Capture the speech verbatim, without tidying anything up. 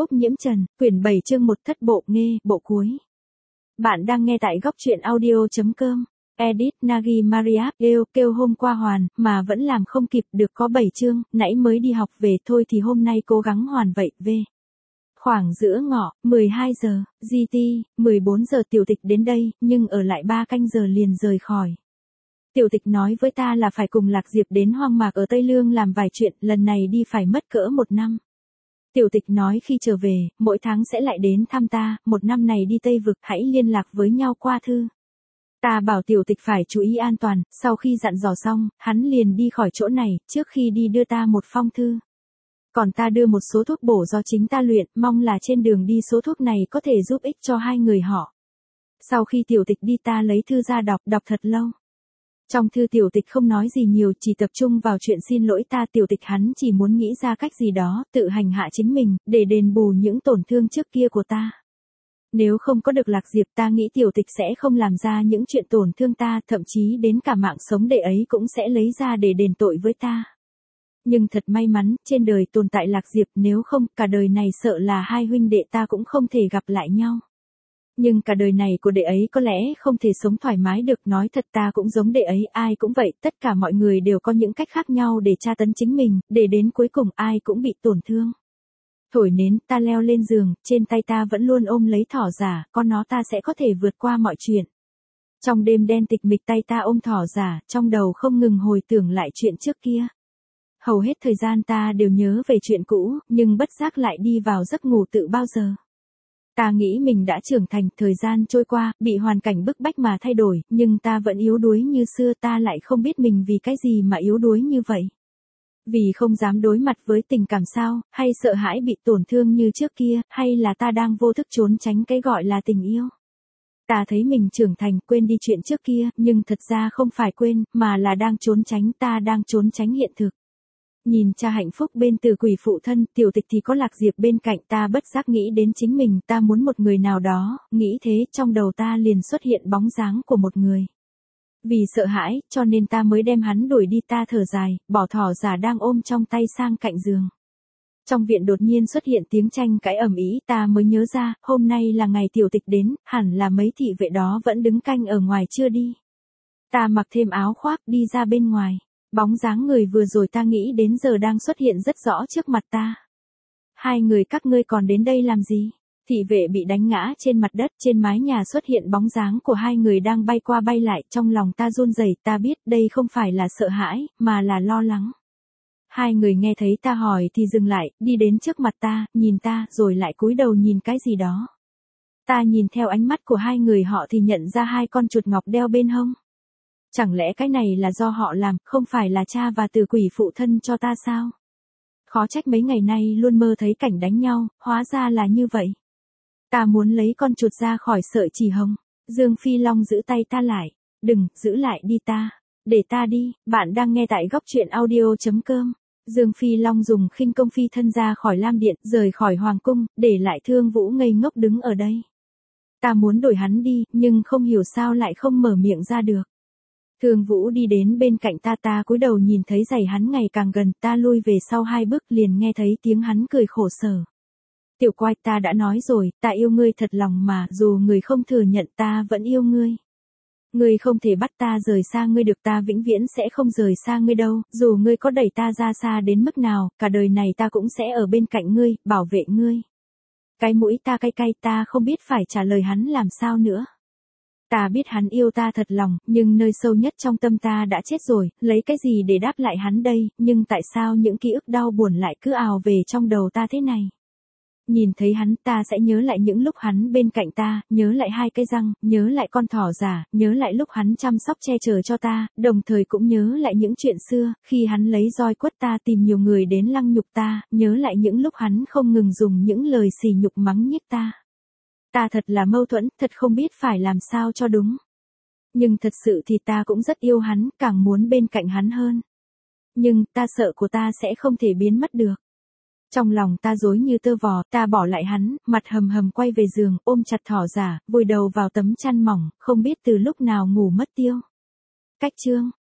Úc Nhiễm Trần, quyển bảy chương một thất bộ nghê, bộ cuối. Bạn đang nghe tại góc truyện audio chấm com. Edit Nagi Maria, kêu, kêu hôm qua hoàn, mà vẫn làm không kịp được có bảy chương, nãy mới đi học về thôi thì hôm nay cố gắng hoàn vậy, về. Khoảng giữa ngọ, mười hai giờ, giê tê, mười bốn giờ Tiểu Tịch đến đây, nhưng ở lại ba canh giờ liền rời khỏi. Tiểu Tịch nói với ta là phải cùng Lạc Diệp đến hoang mạc ở Tây Lương làm vài chuyện, lần này đi phải mất cỡ một năm. Tiểu Tịch nói khi trở về, mỗi tháng sẽ lại đến thăm ta, một năm này đi Tây Vực hãy liên lạc với nhau qua thư. Ta bảo Tiểu Tịch phải chú ý an toàn, sau khi dặn dò xong, hắn liền đi khỏi chỗ này, trước khi đi đưa ta một phong thư. Còn ta đưa một số thuốc bổ do chính ta luyện, mong là trên đường đi số thuốc này có thể giúp ích cho hai người họ. Sau khi Tiểu Tịch đi ta lấy thư ra đọc, đọc thật lâu. Trong thư Tiểu Tịch không nói gì nhiều, chỉ tập trung vào chuyện xin lỗi ta. Tiểu Tịch hắn chỉ muốn nghĩ ra cách gì đó, tự hành hạ chính mình, để đền bù những tổn thương trước kia của ta. Nếu không có được Lạc Diệp ta nghĩ Tiểu Tịch sẽ không làm ra những chuyện tổn thương ta, thậm chí đến cả mạng sống đệ ấy cũng sẽ lấy ra để đền tội với ta. Nhưng thật may mắn, trên đời tồn tại Lạc Diệp, nếu không, cả đời này sợ là hai huynh đệ ta cũng không thể gặp lại nhau. Nhưng cả đời này của đệ ấy có lẽ không thể sống thoải mái được, nói thật ta cũng giống đệ ấy, ai cũng vậy, tất cả mọi người đều có những cách khác nhau để tra tấn chính mình, để đến cuối cùng ai cũng bị tổn thương. Thổi nến, ta leo lên giường, trên tay ta vẫn luôn ôm lấy thỏ giả, có nó ta sẽ có thể vượt qua mọi chuyện. Trong đêm đen tịch mịch tay ta ôm thỏ giả, trong đầu không ngừng hồi tưởng lại chuyện trước kia. Hầu hết thời gian ta đều nhớ về chuyện cũ, nhưng bất giác lại đi vào giấc ngủ tự bao giờ. Ta nghĩ mình đã trưởng thành, thời gian trôi qua, bị hoàn cảnh bức bách mà thay đổi, nhưng ta vẫn yếu đuối như xưa, ta lại không biết mình vì cái gì mà yếu đuối như vậy. Vì không dám đối mặt với tình cảm sao, hay sợ hãi bị tổn thương như trước kia, hay là ta đang vô thức trốn tránh cái gọi là tình yêu. Ta thấy mình trưởng thành, quên đi chuyện trước kia, nhưng thật ra không phải quên, mà là đang trốn tránh, ta đang trốn tránh hiện thực. Nhìn cha hạnh phúc bên Từ Quỷ phụ thân, Tiểu Tịch thì có Lạc Diệp bên cạnh, ta bất giác nghĩ đến chính mình, ta muốn một người nào đó, nghĩ thế, trong đầu ta liền xuất hiện bóng dáng của một người. Vì sợ hãi, cho nên ta mới đem hắn đuổi đi, ta thở dài, bỏ thỏ giả đang ôm trong tay sang cạnh giường. Trong viện đột nhiên xuất hiện tiếng tranh cãi ầm ĩ, ta mới nhớ ra, hôm nay là ngày Tiểu Tịch đến, hẳn là mấy thị vệ đó vẫn đứng canh ở ngoài chưa đi. Ta mặc thêm áo khoác đi ra bên ngoài. Bóng dáng người vừa rồi ta nghĩ đến giờ đang xuất hiện rất rõ trước mặt ta. Hai người các ngươi còn đến đây làm gì? Thị vệ bị đánh ngã trên mặt đất, trên mái nhà xuất hiện bóng dáng của hai người đang bay qua bay lại, trong lòng ta run rẩy, ta biết đây không phải là sợ hãi, mà là lo lắng. Hai người nghe thấy ta hỏi thì dừng lại, đi đến trước mặt ta, nhìn ta, rồi lại cúi đầu nhìn cái gì đó. Ta nhìn theo ánh mắt của hai người họ thì nhận ra hai con chuột ngọc đeo bên hông. Chẳng lẽ cái này là do họ làm, không phải là cha và Từ Quỷ phụ thân cho ta sao? Khó trách mấy ngày nay luôn mơ thấy cảnh đánh nhau, hóa ra là như vậy. Ta muốn lấy con chuột ra khỏi sợi chỉ hồng. Dương Phi Long giữ tay ta lại. Đừng, giữ lại đi ta. Để ta đi, bạn đang nghe tại góc truyện audio chấm com. Dương Phi Long dùng khinh công phi thân ra khỏi Lam Điện, rời khỏi Hoàng Cung, để lại Thương Vũ ngây ngốc đứng ở đây. Ta muốn đuổi hắn đi, nhưng không hiểu sao lại không mở miệng ra được. Thương Vũ đi đến bên cạnh ta, ta cúi đầu nhìn thấy giày hắn ngày càng gần, ta lui về sau hai bước liền nghe thấy tiếng hắn cười khổ sở. Tiểu Quai, ta đã nói rồi, ta yêu ngươi thật lòng mà, dù người không thừa nhận ta vẫn yêu ngươi. Ngươi không thể bắt ta rời xa ngươi được, ta vĩnh viễn sẽ không rời xa ngươi đâu, dù ngươi có đẩy ta ra xa đến mức nào, cả đời này ta cũng sẽ ở bên cạnh ngươi, bảo vệ ngươi. Cái mũi ta cay cay, ta không biết phải trả lời hắn làm sao nữa. Ta biết hắn yêu ta thật lòng, nhưng nơi sâu nhất trong tâm ta đã chết rồi, lấy cái gì để đáp lại hắn đây, nhưng tại sao những ký ức đau buồn lại cứ ào về trong đầu ta thế này? Nhìn thấy hắn, ta sẽ nhớ lại những lúc hắn bên cạnh ta, nhớ lại hai cái răng, nhớ lại con thỏ giả, nhớ lại lúc hắn chăm sóc che chở cho ta, đồng thời cũng nhớ lại những chuyện xưa, khi hắn lấy roi quất ta, tìm nhiều người đến lăng nhục ta, nhớ lại những lúc hắn không ngừng dùng những lời sỉ nhục mắng nhiếc ta. Ta thật là mâu thuẫn, thật không biết phải làm sao cho đúng. Nhưng thật sự thì ta cũng rất yêu hắn, càng muốn bên cạnh hắn hơn. Nhưng, ta sợ của ta sẽ không thể biến mất được. Trong lòng ta rối như tơ vò, ta bỏ lại hắn, mặt hầm hầm quay về giường, ôm chặt thỏ giả, vùi đầu vào tấm chăn mỏng, không biết từ lúc nào ngủ mất tiêu. Cách chương